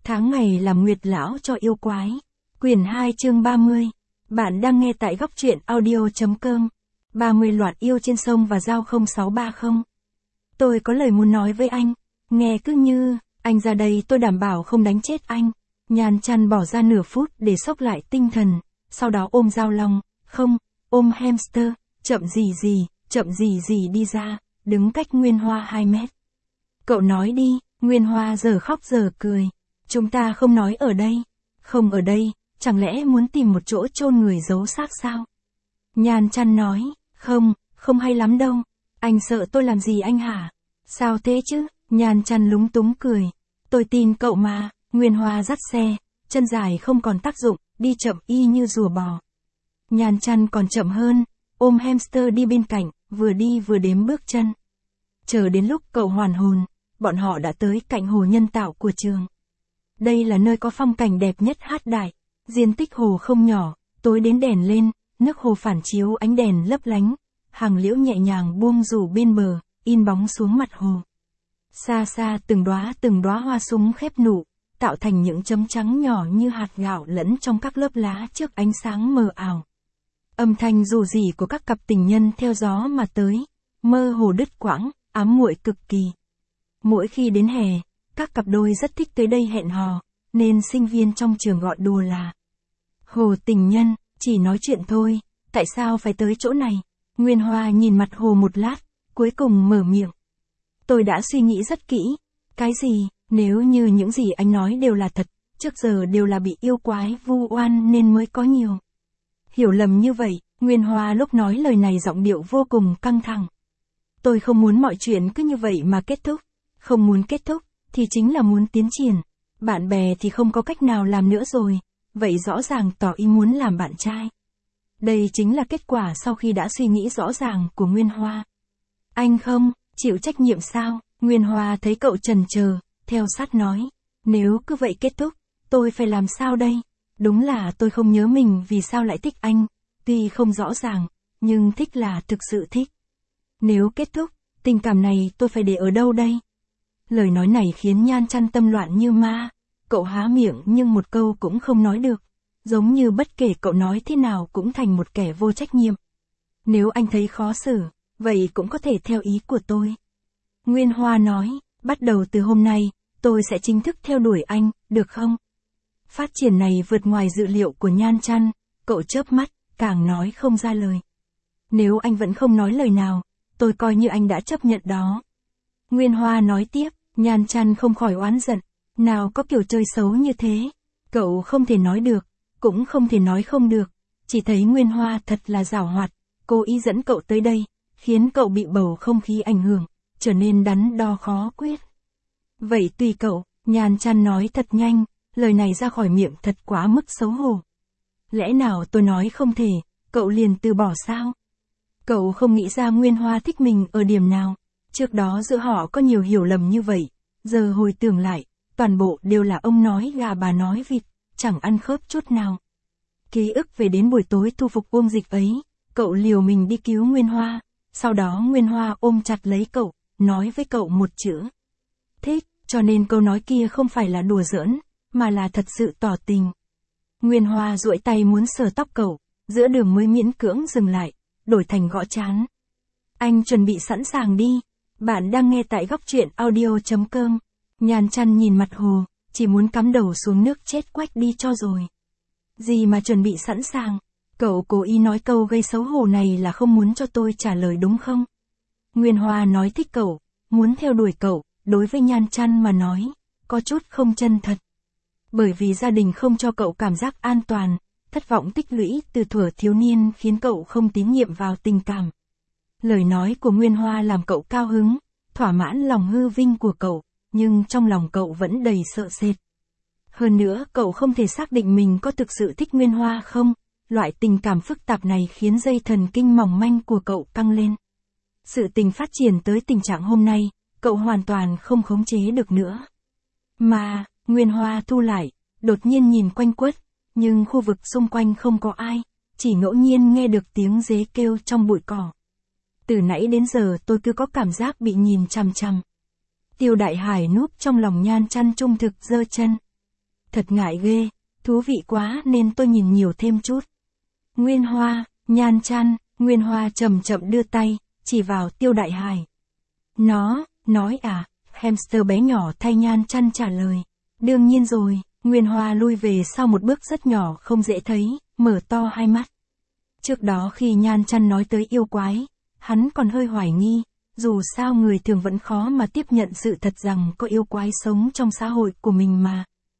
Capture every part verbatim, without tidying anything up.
Tháng ngày làm nguyệt lão cho yêu quái. Quyển hai chương ba mươi. Bạn đang nghe tại góc truyện audio.com. ba mươi loạt yêu trên sông và giao không sáu ba không. Tôi có lời muốn nói với anh. Nghe cứ như, anh ra đây tôi đảm bảo không đánh chết anh. Nhàn chăn bỏ ra nửa phút để xốc lại tinh thần. Sau đó ôm Giao Long, không, ôm hamster, chậm gì gì, chậm gì gì đi ra, đứng cách Nguyên Hoa hai mét. Cậu nói đi, Nguyên Hoa giờ khóc giờ cười. Chúng ta không nói ở đây. Không ở đây, chẳng lẽ muốn tìm một chỗ chôn người giấu xác sao? Nhàn chăn nói, không, không hay lắm đâu. Anh sợ tôi làm gì anh hả? Sao thế chứ? Nhàn chăn lúng túng cười. Tôi tin cậu mà. Nguyên Hoa dắt xe, chân dài không còn tác dụng, đi chậm y như rùa bò. Nhàn chăn còn chậm hơn, ôm hamster đi bên cạnh, vừa đi vừa đếm bước chân. Chờ đến lúc cậu hoàn hồn, bọn họ đã tới cạnh hồ nhân tạo của trường. Đây là nơi có phong cảnh đẹp nhất Hát Đại. Diện tích hồ không nhỏ, tối đến đèn lên, nước hồ phản chiếu ánh đèn lấp lánh, hàng liễu nhẹ nhàng buông rủ bên bờ, in bóng xuống mặt hồ. Xa xa từng đóa từng đóa hoa súng khép nụ, tạo thành những chấm trắng nhỏ như hạt gạo lẫn trong các lớp lá trước ánh sáng mờ ảo. Âm thanh rù rỉ của các cặp tình nhân theo gió mà tới, mơ hồ đứt quãng, ám muội cực kỳ. Mỗi khi đến hè, các cặp đôi rất thích tới đây hẹn hò, nên sinh viên trong trường gọi đùa là hồ tình nhân, chỉ nói chuyện thôi, tại sao phải tới chỗ này? Nguyên Hoa nhìn mặt hồ một lát, cuối cùng mở miệng. Tôi đã suy nghĩ rất kỹ. Cái gì? Nếu như những gì anh nói đều là thật, trước giờ đều là bị yêu quái vu oan nên mới có nhiều hiểu lầm như vậy. Nguyên Hoa lúc nói lời này giọng điệu vô cùng căng thẳng. Tôi không muốn mọi chuyện cứ như vậy mà kết thúc. Không muốn kết thúc, thì chính là muốn tiến triển. Bạn bè thì không có cách nào làm nữa rồi, vậy rõ ràng tỏ ý muốn làm bạn trai. Đây chính là kết quả sau khi đã suy nghĩ rõ ràng của Nguyên Hoa. Anh không chịu trách nhiệm sao? Nguyên Hoa thấy cậu chần chờ, theo sát nói. Nếu cứ vậy kết thúc, tôi phải làm sao đây? Đúng là tôi không nhớ mình vì sao lại thích anh, tuy không rõ ràng, nhưng thích là thực sự thích. Nếu kết thúc, tình cảm này tôi phải để ở đâu đây? Lời nói này khiến Nhan Chăn tâm loạn như ma. Cậu há miệng nhưng một câu cũng không nói được. Giống như bất kể cậu nói thế nào cũng thành một kẻ vô trách nhiệm. Nếu anh thấy khó xử, vậy cũng có thể theo ý của tôi. Nguyên Hoa nói, bắt đầu từ hôm nay, tôi sẽ chính thức theo đuổi anh, được không? Phát triển này vượt ngoài dự liệu của Nhan Chăn, cậu chớp mắt, càng nói không ra lời. Nếu anh vẫn không nói lời nào, tôi coi như anh đã chấp nhận đó. Nguyên Hoa nói tiếp, Nhan Chăn không khỏi oán giận, nào có kiểu chơi xấu như thế. Cậu không thể nói được, cũng không thể nói không được, chỉ thấy Nguyên Hoa thật là giảo hoạt, cố ý dẫn cậu tới đây, khiến cậu bị bầu không khí ảnh hưởng, trở nên đắn đo khó quyết. Vậy tùy cậu. Nhan Chăn nói thật nhanh, lời này ra khỏi miệng thật quá mức xấu hổ. Lẽ nào tôi nói không thể, cậu liền từ bỏ sao? Cậu không nghĩ ra Nguyên Hoa thích mình ở điểm nào. Trước đó giữa họ có nhiều hiểu lầm như vậy, giờ hồi tưởng lại, toàn bộ đều là ông nói gà bà nói vịt, chẳng ăn khớp chút nào. Ký ức về đến buổi tối thu phục Uông Dịch ấy, cậu liều mình đi cứu Nguyên Hoa, sau đó Nguyên Hoa ôm chặt lấy cậu, nói với cậu một chữ. Thích, cho nên câu nói kia không phải là đùa giỡn, mà là thật sự tỏ tình. Nguyên Hoa duỗi tay muốn sờ tóc cậu, giữa đường mới miễn cưỡng dừng lại, đổi thành gõ trán. Anh chuẩn bị sẵn sàng đi. Bạn đang nghe tại góc truyện audio.com. Nhan Chăn nhìn mặt hồ, chỉ muốn cắm đầu xuống nước chết quách đi cho rồi. Gì mà chuẩn bị sẵn sàng? Cậu cố ý nói câu gây xấu hổ này là không muốn cho tôi trả lời đúng không? Nguyên Hoa nói thích cậu, muốn theo đuổi cậu, đối với Nhan Chăn mà nói, có chút không chân thật. Bởi vì gia đình không cho cậu cảm giác an toàn, thất vọng tích lũy từ thuở thiếu niên khiến cậu không tín nhiệm vào tình cảm. Lời nói của Nguyên Hoa làm cậu cao hứng, thỏa mãn lòng hư vinh của cậu, nhưng trong lòng cậu vẫn đầy sợ sệt. Hơn nữa cậu không thể xác định mình có thực sự thích Nguyên Hoa không, loại tình cảm phức tạp này khiến dây thần kinh mỏng manh của cậu căng lên. Sự tình phát triển tới tình trạng hôm nay, cậu hoàn toàn không khống chế được nữa. Mà, Nguyên Hoa thu lại, đột nhiên nhìn quanh quất, nhưng khu vực xung quanh không có ai, chỉ ngẫu nhiên nghe được tiếng dế kêu trong bụi cỏ. Từ nãy đến giờ tôi cứ có cảm giác bị nhìn chằm chằm. Tiêu Đại Hải núp trong lòng Nhan Chăn trung thực giơ chân. thật ngại ghê, thú vị quá nên tôi nhìn nhiều thêm chút. Nguyên Hoa, Nhan Chăn, Nguyên Hoa chậm chậm đưa tay, chỉ vào Tiêu Đại Hải. Nó, nói à, hamster bé nhỏ thay Nhan Chăn trả lời. Đương nhiên rồi, Nguyên Hoa lui về sau một bước rất nhỏ không dễ thấy, mở to hai mắt. Trước đó khi Nhan Chăn nói tới yêu quái, hắn còn hơi hoài nghi, dù sao người thường vẫn khó mà tiếp nhận sự thật rằng có yêu quái sống trong xã hội của mình mà.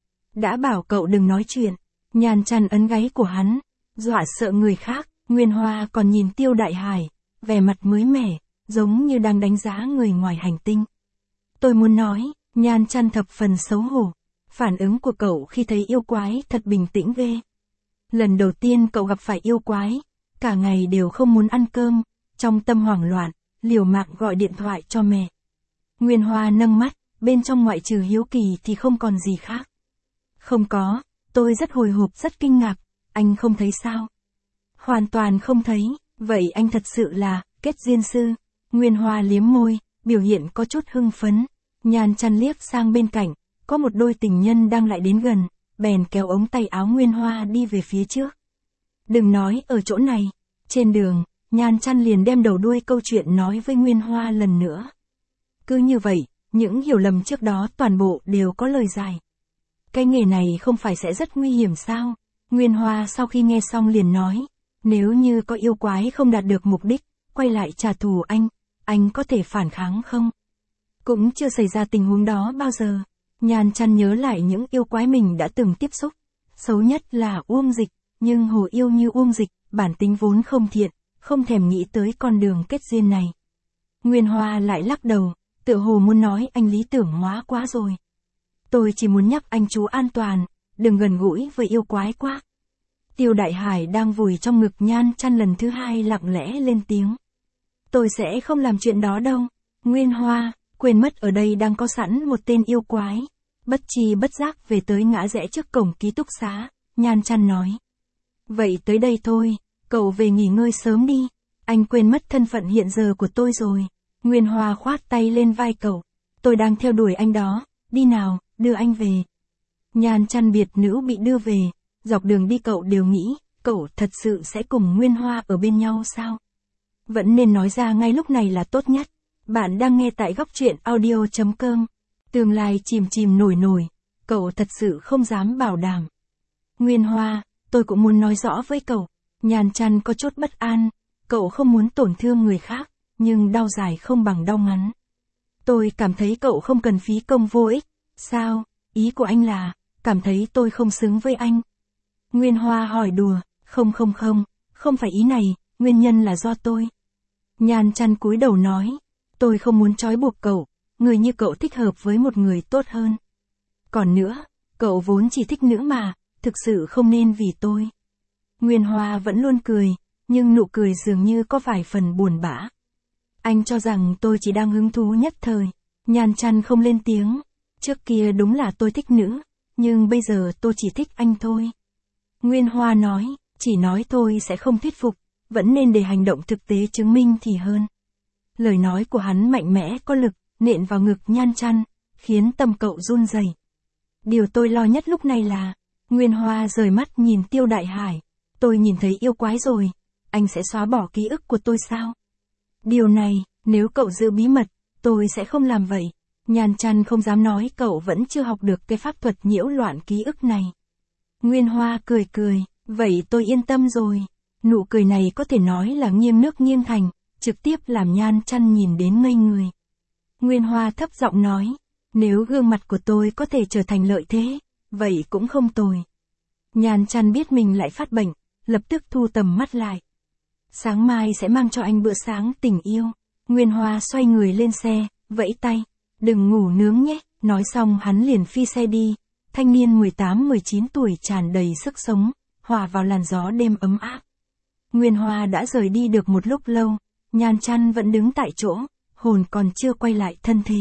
Đã bảo cậu đừng nói chuyện, Nhan Chăn ấn gáy của hắn, dọa sợ người khác. Nguyên Hoa còn nhìn Tiêu Đại Hải, vẻ mặt mới mẻ, giống như đang đánh giá người ngoài hành tinh. Tôi muốn nói, Nhan Chăn thập phần xấu hổ. Phản ứng của cậu khi thấy yêu quái thật bình tĩnh ghê. Lần đầu tiên cậu gặp phải yêu quái, cả ngày đều không muốn ăn cơm, trong tâm hoảng loạn, liều mạng gọi điện thoại cho mẹ. Nguyên Hoa nâng mắt, bên trong ngoại trừ hiếu kỳ thì không còn gì khác. Không có, tôi rất hồi hộp rất kinh ngạc, anh không thấy sao? Hoàn toàn không thấy, vậy anh thật sự là, kết duyên sư. Nguyên Hoa liếm môi, biểu hiện có chút hưng phấn. Nhan Chăn liếc sang bên cạnh, có một đôi tình nhân đang lại đến gần, bèn kéo ống tay áo Nguyên Hoa đi về phía trước. Đừng nói ở chỗ này. Trên đường, Nhan Chăn liền đem đầu đuôi câu chuyện nói với Nguyên Hoa lần nữa. Cứ như vậy, những hiểu lầm trước đó toàn bộ đều có lời giải. Cái nghề này không phải sẽ rất nguy hiểm sao? Nguyên Hoa sau khi nghe xong liền nói, nếu như có yêu quái không đạt được mục đích, quay lại trả thù anh, anh có thể phản kháng không? Cũng chưa xảy ra tình huống đó bao giờ. Nhan Chăn nhớ lại những yêu quái mình đã từng tiếp xúc. Xấu nhất là Uông Dịch, nhưng hồ yêu như Uông Dịch, bản tính vốn không thiện, không thèm nghĩ tới con đường kết duyên này. Nguyên Hoa lại lắc đầu, tựa hồ muốn nói anh lý tưởng hóa quá rồi. Tôi chỉ muốn nhắc anh chú an toàn, đừng gần gũi với yêu quái quá. Tiêu Đại Hải đang vùi trong ngực Nhan Chăn lần thứ hai lặng lẽ lên tiếng. Tôi sẽ không làm chuyện đó đâu. Nguyên Hoa, quên mất ở đây đang có sẵn một tên yêu quái. Bất chi bất giác về tới ngã rẽ trước cổng ký túc xá, Nhan Chăn nói. Vậy tới đây thôi, cậu về nghỉ ngơi sớm đi. Anh quên mất thân phận hiện giờ của tôi rồi. Nguyên Hoa khoát tay lên vai cậu. Tôi đang theo đuổi anh đó, đi nào, đưa anh về. Nhan Chăn biệt nữ bị đưa về, dọc đường đi cậu đều nghĩ, cậu thật sự sẽ cùng Nguyên Hoa ở bên nhau sao? Vẫn nên nói ra ngay lúc này là tốt nhất. Bạn đang nghe tại góc truyện audio chấm com. Tương lai chìm chìm nổi nổi, cậu thật sự không dám bảo đảm. Nguyên Hoa, tôi cũng muốn nói rõ với cậu. Nhan Chăn có chút bất an, cậu không muốn tổn thương người khác, nhưng đau dài không bằng đau ngắn. Tôi cảm thấy cậu không cần phí công vô ích. Sao, ý của anh là, cảm thấy tôi không xứng với anh? Nguyên Hoa hỏi đùa, không không không, không phải ý này, nguyên nhân là do tôi. Nhan Chăn cúi đầu nói, tôi không muốn trói buộc cậu, người như cậu thích hợp với một người tốt hơn. Còn nữa, cậu vốn chỉ thích nữ mà, thực sự không nên vì tôi. Nguyên Hoa vẫn luôn cười, nhưng nụ cười dường như có vài phần buồn bã. Anh cho rằng tôi chỉ đang hứng thú nhất thời. Nhan Chăn không lên tiếng. Trước kia đúng là tôi thích nữ, nhưng bây giờ tôi chỉ thích anh thôi. Nguyên Hoa nói, chỉ nói thôi sẽ không thuyết phục, vẫn nên để hành động thực tế chứng minh thì hơn. Lời nói của hắn mạnh mẽ có lực, nện vào ngực Nhan Chăn, khiến tâm cậu run rẩy. Điều tôi lo nhất lúc này là, Nguyên Hoa rời mắt nhìn Tiêu Đại Hải, tôi nhìn thấy yêu quái rồi, anh sẽ xóa bỏ ký ức của tôi sao? Điều này, nếu cậu giữ bí mật, tôi sẽ không làm vậy. Nhan Chăn không dám nói cậu vẫn chưa học được cái pháp thuật nhiễu loạn ký ức này. Nguyên Hoa cười cười, vậy tôi yên tâm rồi. Nụ cười này có thể nói là nghiêng nước nghiêng thành, trực tiếp làm Nhan Chăn nhìn đến ngây người. Nguyên Hoa thấp giọng nói, nếu gương mặt của tôi có thể trở thành lợi thế, vậy cũng không tồi. Nhan Chăn biết mình lại phát bệnh, lập tức thu tầm mắt lại. Sáng mai sẽ mang cho anh bữa sáng tình yêu. Nguyên Hoa xoay người lên xe, vẫy tay, đừng ngủ nướng nhé. Nói xong hắn liền phi xe đi. Thanh niên mười tám mười chín tuổi tràn đầy sức sống, hòa vào làn gió đêm ấm áp. Nguyên Hoa đã rời đi được một lúc lâu, Nhan Chăn vẫn đứng tại chỗ, hồn còn chưa quay lại thân thể.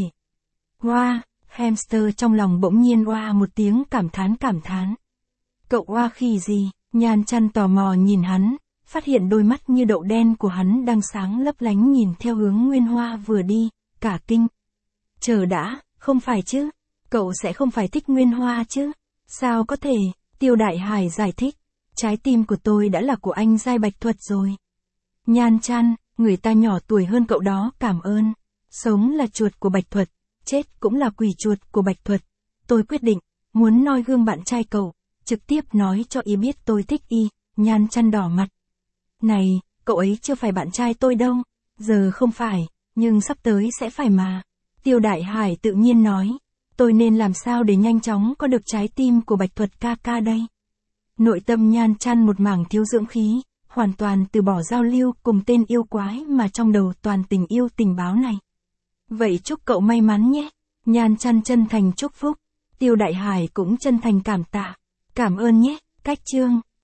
Oa, hamster trong lòng bỗng nhiên oa một tiếng cảm thán cảm thán. Cậu oa khi gì? Nhan Chăn tò mò nhìn hắn, phát hiện đôi mắt như đậu đen của hắn đang sáng lấp lánh nhìn theo hướng Nguyên Hoa vừa đi, cả kinh. Chờ đã, không phải chứ? Cậu sẽ không phải thích Nguyên Hoa chứ? Sao có thể, Tiêu Đại Hải giải thích. Trái tim của tôi đã là của anh Giai Bạch Thuật rồi. Nhan Chăn, người ta nhỏ tuổi hơn cậu đó, cảm ơn. Sống là chuột của Bạch Thuật, chết cũng là quỷ chuột của Bạch Thuật. Tôi quyết định, muốn noi gương bạn trai cậu, trực tiếp nói cho y biết tôi thích y. Nhan Chăn đỏ mặt. Này, cậu ấy chưa phải bạn trai tôi đâu. Giờ không phải, nhưng sắp tới sẽ phải mà. Tiêu Đại Hải tự nhiên nói. Tôi nên làm sao để nhanh chóng có được trái tim của Bạch Thuật ca ca đây? Nội tâm Nhan Chăn một mảng thiếu dưỡng khí, hoàn toàn từ bỏ giao lưu cùng tên yêu quái mà trong đầu toàn tình yêu tình báo này. Vậy chúc cậu may mắn nhé. Nhan Chăn chân thành chúc phúc. Tiêu Đại Hải cũng chân thành cảm tạ. Cảm ơn nhé. Cách chương